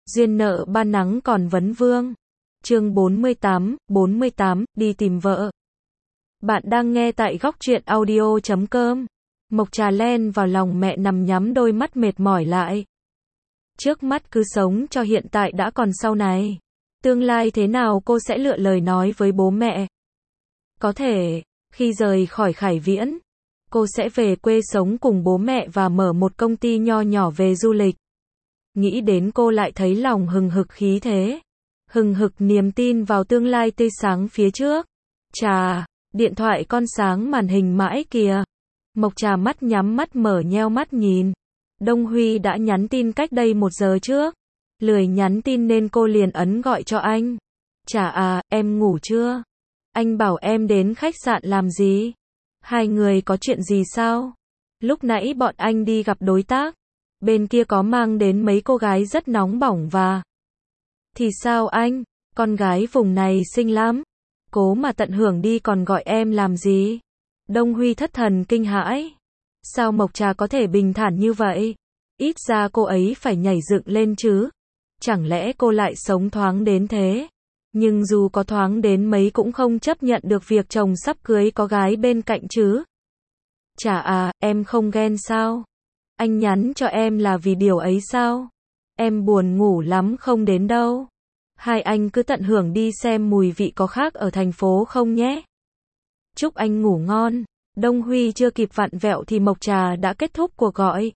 Duyên nợ ban nắng còn vấn vương. Chương 48, đi tìm vợ. Bạn đang nghe tại góc truyện audio.com. Mộc Trà len vào lòng mẹ nằm nhắm đôi mắt mệt mỏi lại. Trước mắt cứ sống cho hiện tại đã, còn sau này. Tương lai thế nào cô sẽ lựa lời nói với bố mẹ. Có thể, khi rời khỏi Khải Viễn, cô sẽ về quê sống cùng bố mẹ và mở một công ty nho nhỏ về du lịch. Nghĩ đến cô lại thấy lòng hừng hực khí thế. Hừng hực niềm tin vào tương lai tươi sáng phía trước. Chà, điện thoại con sáng màn hình mãi kìa. Mộc Trà mắt nhắm mắt mở nheo mắt nhìn. Đông Huy đã nhắn tin cách đây 1 giờ trước. Lười nhắn tin nên cô liền ấn gọi cho anh. Trà à, em ngủ chưa? Anh bảo em đến khách sạn làm gì? Hai người có chuyện gì sao? Lúc nãy bọn anh đi gặp đối tác. Bên kia có mang đến mấy cô gái rất nóng bỏng và... Thì sao anh? Con gái vùng này xinh lắm. Cố mà tận hưởng đi, còn gọi em làm gì? Đông Huy thất thần kinh hãi. Sao Mộc Trà có thể bình thản như vậy? Ít ra cô ấy phải nhảy dựng lên chứ. Chẳng lẽ cô lại sống thoáng đến thế? Nhưng dù có thoáng đến mấy cũng không chấp nhận được việc chồng sắp cưới có gái bên cạnh chứ. Trà à, em không ghen sao? Anh nhắn cho em là vì điều ấy sao? Em buồn ngủ lắm không đến đâu. Hai anh cứ tận hưởng đi xem mùi vị có khác ở thành phố không nhé. Chúc anh ngủ ngon. Đông Huy chưa kịp vặn vẹo thì Mộc Trà đã kết thúc cuộc gọi.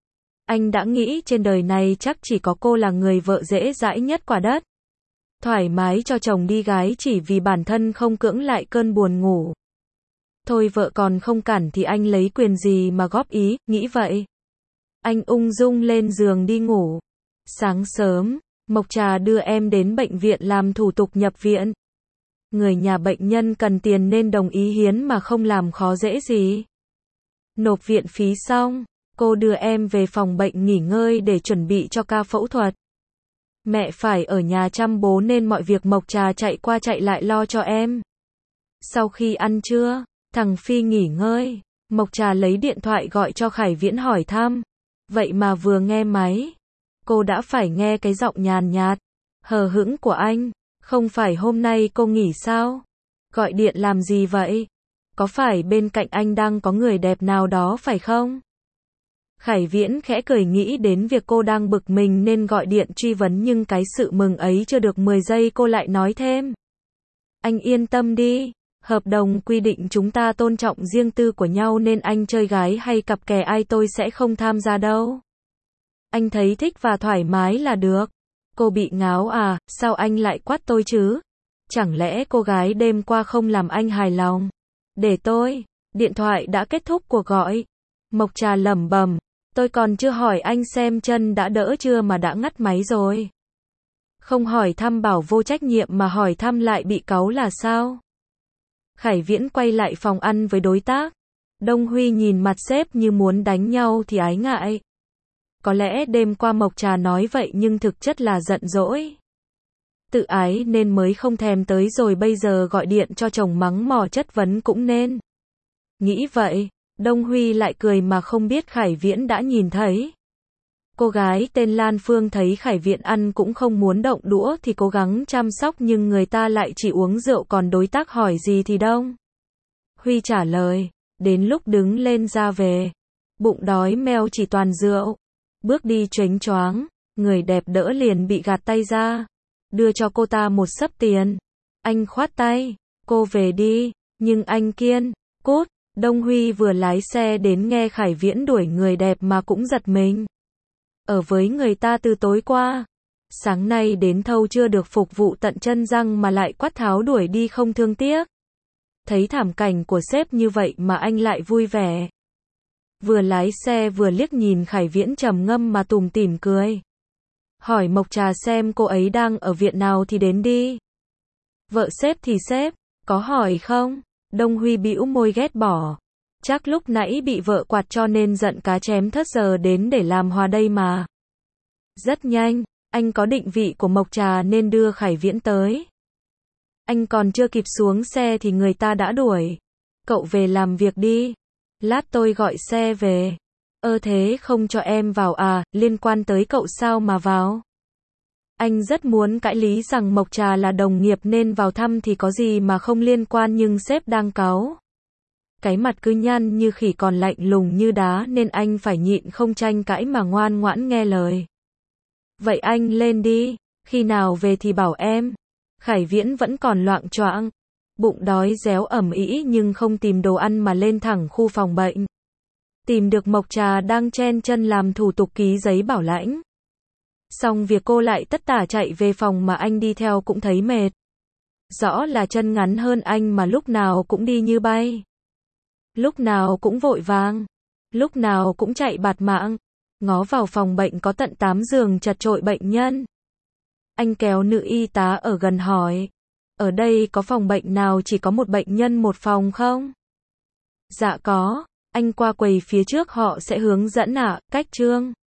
Anh đã nghĩ trên đời này chắc chỉ có cô là người vợ dễ dãi nhất quả đất. Thoải mái cho chồng đi gái chỉ vì bản thân không cưỡng lại cơn buồn ngủ. Thôi vợ còn không cản thì anh lấy quyền gì mà góp ý, nghĩ vậy. Anh ung dung lên giường đi ngủ. Sáng sớm, Mộc Trà đưa em đến bệnh viện làm thủ tục nhập viện. Người nhà bệnh nhân cần tiền nên đồng ý hiến mà không làm khó dễ gì. Nộp viện phí xong, cô đưa em về phòng bệnh nghỉ ngơi để chuẩn bị cho ca phẫu thuật. Mẹ phải ở nhà chăm bố nên mọi việc Mộc Trà chạy qua chạy lại lo cho em. Sau khi ăn trưa, thằng Phi nghỉ ngơi, Mộc Trà lấy điện thoại gọi cho Khải Viễn hỏi thăm. Vậy mà vừa nghe máy, cô đã phải nghe cái giọng nhàn nhạt, hờ hững của anh. Không phải hôm nay cô nghỉ sao? Gọi điện làm gì vậy? Có phải bên cạnh anh đang có người đẹp nào đó phải không? Khải Viễn khẽ cười, nghĩ đến việc cô đang bực mình nên gọi điện truy vấn, nhưng cái sự mừng ấy chưa được 10 giây cô lại nói thêm. Anh yên tâm đi, hợp đồng quy định chúng ta tôn trọng riêng tư của nhau nên anh chơi gái hay cặp kè ai tôi sẽ không tham gia đâu. Anh thấy thích và thoải mái là được. Cô bị ngáo à, sao anh lại quát tôi chứ? Chẳng lẽ cô gái đêm qua không làm anh hài lòng? Để tôi. Điện thoại đã kết thúc cuộc gọi. Mộc Trà lẩm bẩm, tôi còn chưa hỏi anh xem chân đã đỡ chưa mà đã ngắt máy rồi. Không hỏi thăm bảo vô trách nhiệm mà hỏi thăm lại bị cáu là sao? Khải Viễn quay lại phòng ăn với đối tác. Đông Huy nhìn mặt sếp như muốn đánh nhau thì ái ngại. Có lẽ đêm qua Mộc Trà nói vậy nhưng thực chất là giận dỗi. Tự ái nên mới không thèm tới, rồi bây giờ gọi điện cho chồng mắng mỏ chất vấn cũng nên. Nghĩ vậy, Đông Huy lại cười mà không biết Khải Viễn đã nhìn thấy. Cô gái tên Lan Phương thấy Khải Viễn ăn cũng không muốn động đũa thì cố gắng chăm sóc, nhưng người ta lại chỉ uống rượu, còn đối tác hỏi gì thì đông Huy trả lời, đến lúc đứng lên ra về. Bụng đói meo chỉ toàn rượu. Bước đi chếnh choáng, người đẹp đỡ liền bị gạt tay ra. Đưa cho cô ta một xấp tiền. Anh khoát tay, cô về đi, nhưng anh kiên, cút. Đông Huy vừa lái xe đến nghe Khải Viễn đuổi người đẹp mà cũng giật mình. Ở với người ta từ tối qua, sáng nay đến thâu chưa được phục vụ tận chân răng mà lại quát tháo đuổi đi không thương tiếc. Thấy thảm cảnh của sếp như vậy mà anh lại vui vẻ. Vừa lái xe vừa liếc nhìn Khải Viễn trầm ngâm mà tủm tỉm cười. Hỏi Mộc Trà xem cô ấy đang ở viện nào thì đến đi. Vợ sếp thì sếp, có hỏi không? Đông Huy bĩu môi ghét bỏ. Chắc lúc nãy bị vợ quạt cho nên giận cá chém thớt, giờ đến để làm hòa đây mà. Rất nhanh, anh có định vị của Mộc Trà nên đưa Khải Viễn tới. Anh còn chưa kịp xuống xe thì người ta đã đuổi. Cậu về làm việc đi. Lát tôi gọi xe về. Thế không cho em vào à, liên quan tới cậu sao mà vào? Anh rất muốn cãi lý rằng Mộc Trà là đồng nghiệp nên vào thăm thì có gì mà không liên quan, nhưng sếp đang cáu. Cái mặt cứ nhăn như khỉ còn lạnh lùng như đá nên anh phải nhịn không tranh cãi mà ngoan ngoãn nghe lời. Vậy anh lên đi, khi nào về thì bảo em. Khải Viễn vẫn còn loạng choạng, bụng đói réo ẩm ĩ nhưng không tìm đồ ăn mà lên thẳng khu phòng bệnh. Tìm được Mộc Trà đang chen chân làm thủ tục ký giấy bảo lãnh. Xong việc cô lại tất tả chạy về phòng mà anh đi theo cũng thấy mệt. Rõ là chân ngắn hơn anh mà lúc nào cũng đi như bay. Lúc nào cũng vội vàng. Lúc nào cũng chạy bạt mạng. Ngó vào phòng bệnh có tận 8 giường chật chội bệnh nhân. Anh kéo nữ y tá ở gần hỏi. Ở đây có phòng bệnh nào chỉ có một bệnh nhân một phòng không? Dạ có. Anh qua quầy phía trước họ sẽ hướng dẫn ạ. Cách Trương.